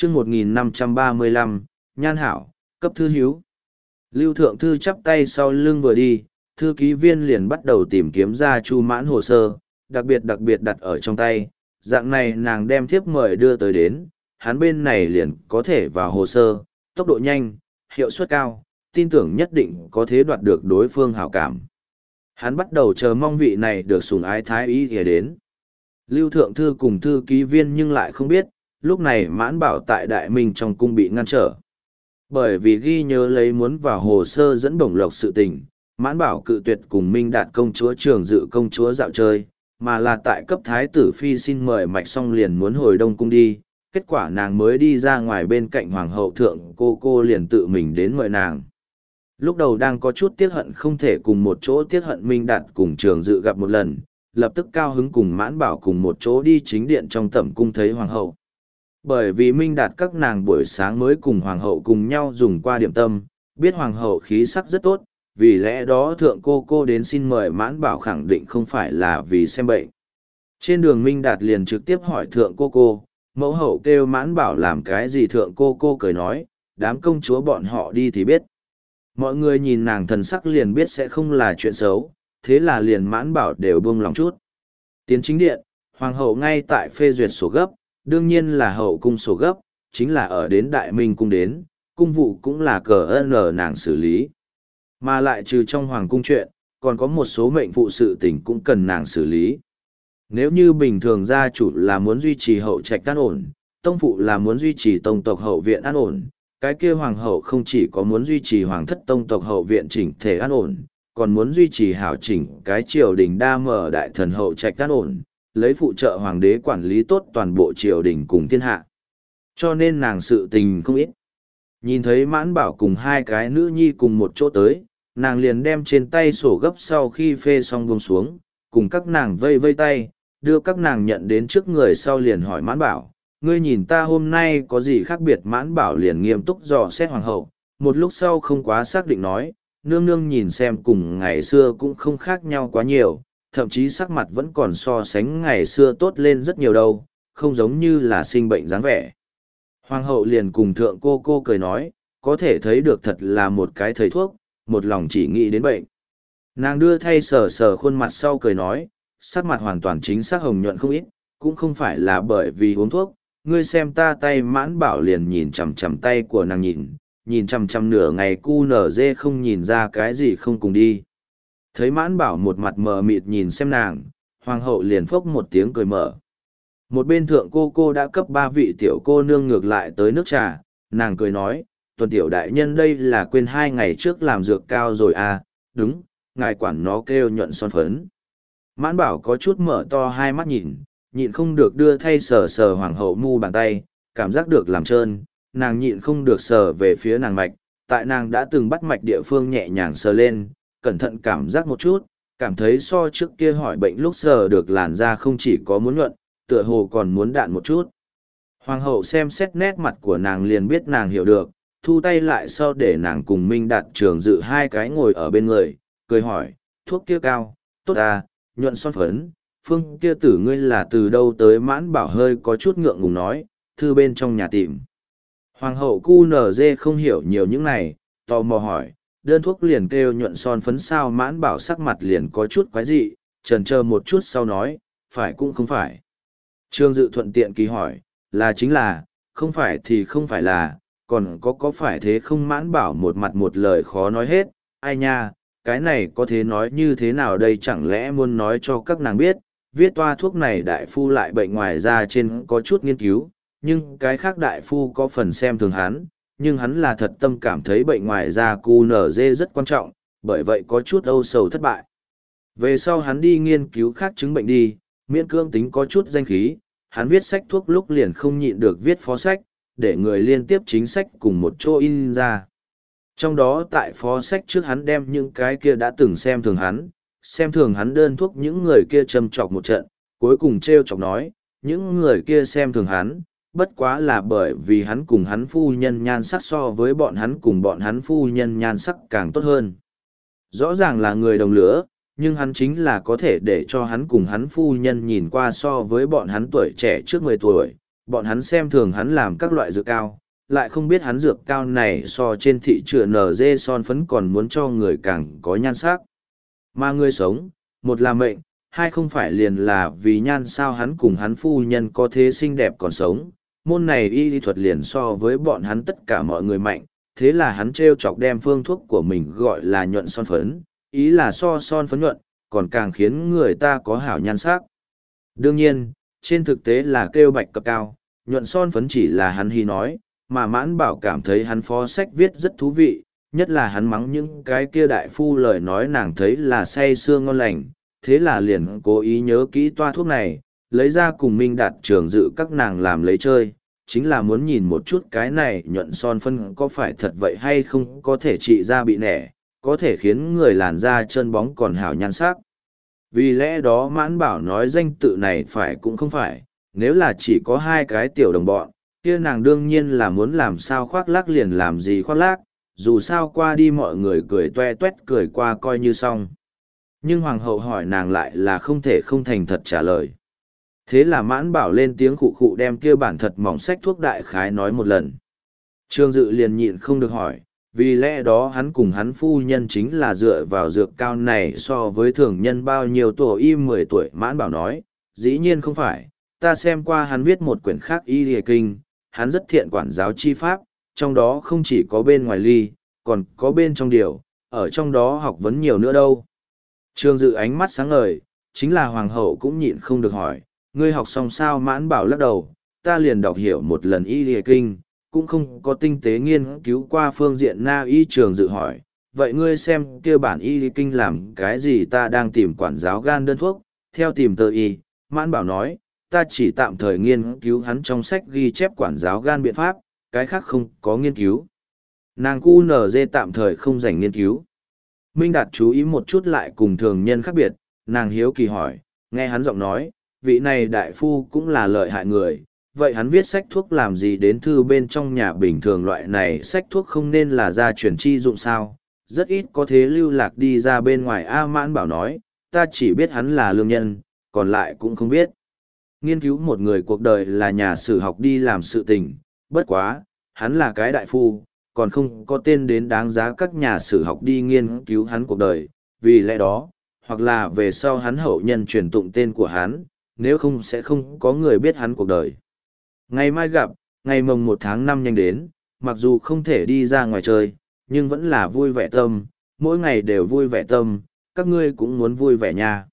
chương 1535, Nhan Hảo, cấp thư hiếu. Lưu Thượng Thư chắp tay sau lưng vừa đi, thư ký viên liền bắt đầu tìm kiếm ra Chu Mãn hồ sơ, đặc biệt đặt ở trong tay. Dạng này nàng đem thiếp mời đưa tới đến, hắn bên này liền có thể vào hồ sơ, tốc độ nhanh, hiệu suất cao, tin tưởng nhất định có thể đoạt được đối phương hảo cảm. Hắn bắt đầu chờ mong vị này được sủng ái thái y ghé đến. Lưu Thượng Thư cùng thư ký viên nhưng lại không biết, lúc này Mãn Bảo tại Đại Minh trong cung bị ngăn trở. Bởi vì ghi nhớ lấy muốn vào hồ sơ dẫn bổng lộc sự tình, Mãn Bảo cự tuyệt cùng Minh Đạt công chúa Trường Dự công chúa dạo chơi, mà là tại cấp thái tử phi xin mời mạch xong liền muốn hồi Đông cung đi. Kết quả nàng mới đi ra ngoài bên cạnh hoàng hậu thượng cô liền tự mình đến mời nàng. Lúc đầu đang có chút tiếc hận không thể cùng một chỗ tiếc hận Minh Đạt cùng Trường Dự gặp một lần, lập tức cao hứng cùng Mãn Bảo cùng một chỗ đi chính điện trong tẩm cung thấy hoàng hậu. Bởi vì Minh Đạt các nàng buổi sáng mới cùng hoàng hậu cùng nhau dùng qua điểm tâm, biết hoàng hậu khí sắc rất tốt, vì lẽ đó thượng cô đến xin mời Mãn Bảo khẳng định không phải là vì xem bệnh. Trên đường Minh Đạt liền trực tiếp hỏi thượng cô, mẫu hậu kêu Mãn Bảo làm cái gì, thượng cô cười nói, đám công chúa bọn họ đi thì biết. Mọi người nhìn nàng thần sắc liền biết sẽ không là chuyện xấu, thế là liền Mãn Bảo đều buông lòng chút. Tiến chính điện, hoàng hậu ngay tại phê duyệt sổ gấp, đương nhiên là hậu cung sổ gấp, chính là ở đến Đại Minh cung đến, cung vụ cũng là nàng xử lý. Mà lại trừ trong hoàng cung chuyện, còn có một số mệnh phụ sự tình cũng cần nàng xử lý. Nếu như bình thường gia chủ là muốn duy trì hậu trạch an ổn, tông phụ là muốn duy trì tông tộc hậu viện an ổn, cái kia hoàng hậu không chỉ có muốn duy trì hoàng thất tông tộc hậu viện chỉnh thể an ổn, còn muốn duy trì hảo chỉnh cái triều đình đa mở đại thần hậu trạch an ổn, lấy phụ trợ hoàng đế quản lý tốt toàn bộ triều đình cùng thiên hạ. Cho nên nàng sự tình không ít. Nhìn thấy Mãn Bảo cùng hai cái nữ nhi cùng một chỗ tới, nàng liền đem trên tay sổ gấp sau khi phê xong buông xuống, cùng các nàng vây vây tay, đưa các nàng nhận đến trước người sau liền hỏi Mãn Bảo, ngươi nhìn ta hôm nay có gì khác biệt? Mãn Bảo liền nghiêm túc dò xét hoàng hậu, một lúc sau không quá xác định nói, nương nương nhìn xem cùng ngày xưa cũng không khác nhau quá nhiều, thậm chí sắc mặt vẫn còn so sánh ngày xưa tốt lên rất nhiều đâu, không giống như là sinh bệnh dáng vẻ. Hoàng hậu liền cùng thượng cô cười nói, có thể thấy được thật là một cái thầy thuốc, một lòng chỉ nghĩ đến bệnh. Nàng đưa thay sờ khuôn mặt sau cười nói, sắc mặt hoàn toàn chính xác hồng nhuận không ít, cũng không phải là bởi vì uống thuốc, ngươi xem ta tay. Mãn Bảo liền nhìn chằm chằm tay của nàng nhìn chằm chằm nửa ngày cu nở dê không nhìn ra cái gì không cùng đi. Thấy Mãn Bảo một mặt mờ mịt nhìn xem nàng, hoàng hậu liền phốc một tiếng cười mở. Một bên thượng cô đã cấp 3 vị tiểu cô nương ngược lại tới nước trà, nàng cười nói, Tuần tiểu đại nhân đây là quên 2 ngày trước làm dược cao rồi à, đúng, ngài quản nó kêu nhuận son phấn. Mãn Bảo có chút mở to hai mắt nhịn không được đưa thay sờ hoàng hậu mu bàn tay, cảm giác được làm trơn, nàng nhịn không được sờ về phía nàng mạch, tại nàng đã từng bắt mạch địa phương nhẹ nhàng sờ lên, cẩn thận cảm giác một chút, cảm thấy so trước kia hỏi bệnh lúc sờ được làn da không chỉ có muốn nhuận, tựa hồ còn muốn đạn một chút. Hoàng hậu xem xét nét mặt của nàng liền biết nàng hiểu được, thu tay lại sau để nàng cùng Minh Đạt Trường Dự hai cái ngồi ở bên người, cười hỏi, thuốc kia cao, tốt à, nhuận son phấn, phương kia tử ngươi là từ đâu tới? Mãn Bảo hơi có chút ngượng ngùng nói, thư bên trong nhà tìm. Hoàng hậu cu nở dê không hiểu nhiều những này, tò mò hỏi, đơn thuốc liền kêu nhuận son phấn sao? Mãn Bảo sắc mặt liền có chút quái dị, chần chờ một chút sau nói, phải cũng không phải. Trương Dự thuận tiện kỳ hỏi, là chính là, không phải thì không phải là, còn có phải thế không? Mãn Bảo một mặt một lời khó nói hết, ai nha, cái này có thể nói như thế nào đây? Chẳng lẽ muốn nói cho các nàng biết, viết toa thuốc này đại phu lại bệnh ngoài ra trên có chút nghiên cứu, nhưng cái khác đại phu có phần xem thường hắn, nhưng hắn là thật tâm cảm thấy bệnh ngoài da QNZ rất quan trọng, bởi vậy có chút âu sầu thất bại. Về sau hắn đi nghiên cứu khác chứng bệnh đi, miễn cưỡng tính có chút danh khí, hắn viết sách thuốc lúc liền không nhịn được viết phó sách, để người liên tiếp chính sách cùng một chỗ in ra. Trong đó tại phó sách trước hắn đem những cái kia đã từng xem thường hắn đơn thuốc những người kia châm chọc một trận, cuối cùng treo chọc nói, những người kia xem thường hắn, bất quá là bởi vì hắn cùng hắn phu nhân nhan sắc so với bọn hắn cùng bọn hắn phu nhân nhan sắc càng tốt hơn. Rõ ràng là người đồng lứa, nhưng hắn chính là có thể để cho hắn cùng hắn phu nhân nhìn qua so với bọn hắn tuổi trẻ trước 10 tuổi, bọn hắn xem thường hắn làm các loại dược cao, lại không biết hắn dược cao này so trên thị trường NG son phấn còn muốn cho người càng có nhan sắc. Mà người sống, một là mệnh, hai không phải liền là vì nhan sao hắn cùng hắn phu nhân có thế xinh đẹp còn sống, môn này y lý thuật liền so với bọn hắn tất cả mọi người mạnh, thế là hắn trêu chọc đem phương thuốc của mình gọi là nhuận son phấn, ý là so son phấn nhuận, còn càng khiến người ta có hảo nhan sắc. Đương nhiên, trên thực tế là kêu bạch cập cao, nhuận son phấn chỉ là hắn hy nói, mà Mãn Bảo cảm thấy hắn phó sách viết rất thú vị, nhất là hắn mắng những cái kia đại phu lời nói nàng thấy là say sưa ngon lành, thế là liền cố ý nhớ kỹ toa thuốc này, lấy ra cùng Minh Đạt Trường Dự các nàng làm lấy chơi, chính là muốn nhìn một chút cái này nhuận son phân có phải thật vậy hay không có thể trị ra bị nẻ, có thể khiến người làn da trơn bóng còn hảo nhan sắc. Vì lẽ đó Mãn Bảo nói danh tự này phải cũng không phải, nếu là chỉ có hai cái tiểu đồng bọn, kia nàng đương nhiên là muốn làm sao khoác lác liền làm gì khoác lác, dù sao qua đi mọi người cười toe toét cười qua coi như xong. Nhưng hoàng hậu hỏi nàng lại là không thể không thành thật trả lời. Thế là Mãn Bảo lên tiếng khụ khụ đem kia bản thật mỏng sách thuốc đại khái nói một lần. Trương Dự liền nhịn không được hỏi, vì lẽ đó hắn cùng hắn phu nhân chính là dựa vào dược cao này so với thường nhân bao nhiêu tuổi y 10 tuổi. Mãn Bảo nói, dĩ nhiên không phải, ta xem qua hắn viết một quyển khác y lìa kinh, hắn rất thiện quản giáo chi pháp, trong đó không chỉ có bên ngoài ly, còn có bên trong điều, ở trong đó học vấn nhiều nữa đâu. Trương Dự ánh mắt sáng ngời, chính là hoàng hậu cũng nhịn không được hỏi, ngươi học xong sao? Mãn Bảo lắc đầu, ta liền đọc hiểu một lần y lìa kinh, cũng không có tinh tế nghiên cứu qua phương diện na y. Trường Dự hỏi, vậy ngươi xem kia bản y lìa kinh làm cái gì? Ta đang tìm quản giáo gan đơn thuốc, theo tìm tờ y. Mãn Bảo nói, ta chỉ tạm thời nghiên cứu hắn trong sách ghi chép quản giáo gan biện pháp, cái khác không có nghiên cứu. Nàng cu nở dê tạm thời không dành nghiên cứu. Minh Đạt chú ý một chút lại cùng thường nhân khác biệt, nàng hiếu kỳ hỏi, nghe hắn giọng nói, vị này đại phu cũng là lợi hại người, vậy hắn viết sách thuốc làm gì đến thư bên trong nhà bình thường loại này sách thuốc không nên là gia truyền chi dụng sao, rất ít có thế lưu lạc đi ra bên ngoài. A Mãn Bảo nói, ta chỉ biết hắn là lương nhân, còn lại cũng không biết. Nghiên cứu một người cuộc đời là nhà sử học đi làm sự tình, bất quá, hắn là cái đại phu, còn không có tên đến đáng giá các nhà sử học đi nghiên cứu hắn cuộc đời, vì lẽ đó, hoặc là về sau hắn hậu nhân truyền tụng tên của hắn, nếu không sẽ không có người biết hắn cuộc đời. Ngày mai gặp, ngày mồng 1 tháng 5 nhanh đến, mặc dù không thể đi ra ngoài chơi, nhưng vẫn là vui vẻ tâm, mỗi ngày đều vui vẻ tâm, các ngươi cũng muốn vui vẻ nha.